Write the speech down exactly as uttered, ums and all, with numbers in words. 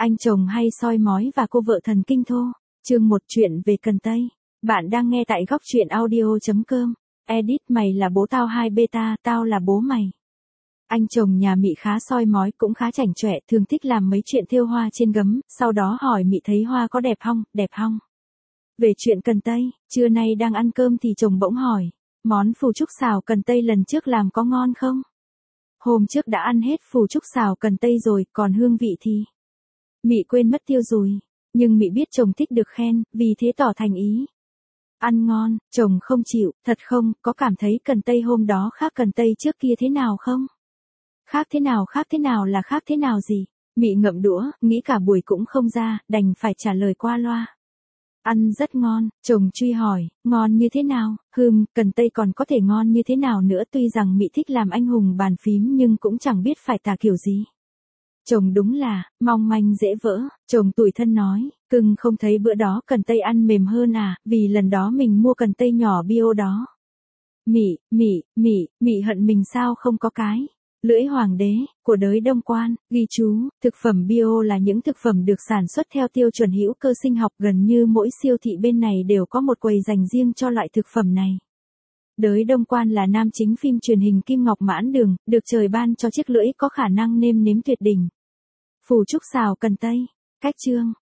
Anh chồng hay soi mói và cô vợ thần kinh thô. Chương một chuyện về Cần Tây. Bạn đang nghe tại góc truyện audio chấm com. Edit mày là bố tao hai beta, tao là bố mày. Anh chồng nhà Mị khá soi mói cũng khá chảnh chọe, thường thích làm mấy chuyện thêu hoa trên gấm, sau đó hỏi Mị thấy hoa có đẹp hong, đẹp hong. Về chuyện Cần Tây, trưa nay đang ăn cơm thì chồng bỗng hỏi, món phù trúc xào Cần Tây lần trước làm có ngon không? Hôm trước đã ăn hết phù trúc xào Cần Tây rồi, còn hương vị thì... Mị quên mất tiêu rồi, nhưng Mị biết chồng thích được khen, vì thế tỏ thành ý. Ăn ngon, chồng không chịu, thật không, có cảm thấy Cần Tây hôm đó khác Cần Tây trước kia thế nào không? Khác thế nào khác thế nào là khác thế nào gì? Mị ngậm đũa, nghĩ cả buổi cũng không ra, đành phải trả lời qua loa. Ăn rất ngon, chồng truy hỏi, ngon như thế nào? Hừm, Cần Tây còn có thể ngon như thế nào nữa, tuy rằng Mị thích làm anh hùng bàn phím nhưng cũng chẳng biết phải tả kiểu gì. Chồng đúng là, mong manh dễ vỡ, chồng tủi thân nói, cưng không thấy bữa đó Cần Tây ăn mềm hơn à, vì lần đó mình mua Cần Tây nhỏ bio đó. Mị, Mị, Mị, Mị hận mình sao không có cái lưỡi hoàng đế của đới Đông Quan. Ghi chú, thực phẩm bio là những thực phẩm được sản xuất theo tiêu chuẩn hữu cơ sinh học, gần như mỗi siêu thị bên này đều có một quầy dành riêng cho loại thực phẩm này. Đới Đông Quan là nam chính phim truyền hình Kim Ngọc Mãn Đường, được trời ban cho chiếc lưỡi có khả năng nêm nếm tuyệt đỉnh. Phù trúc xào Cần Tây. Cách chương,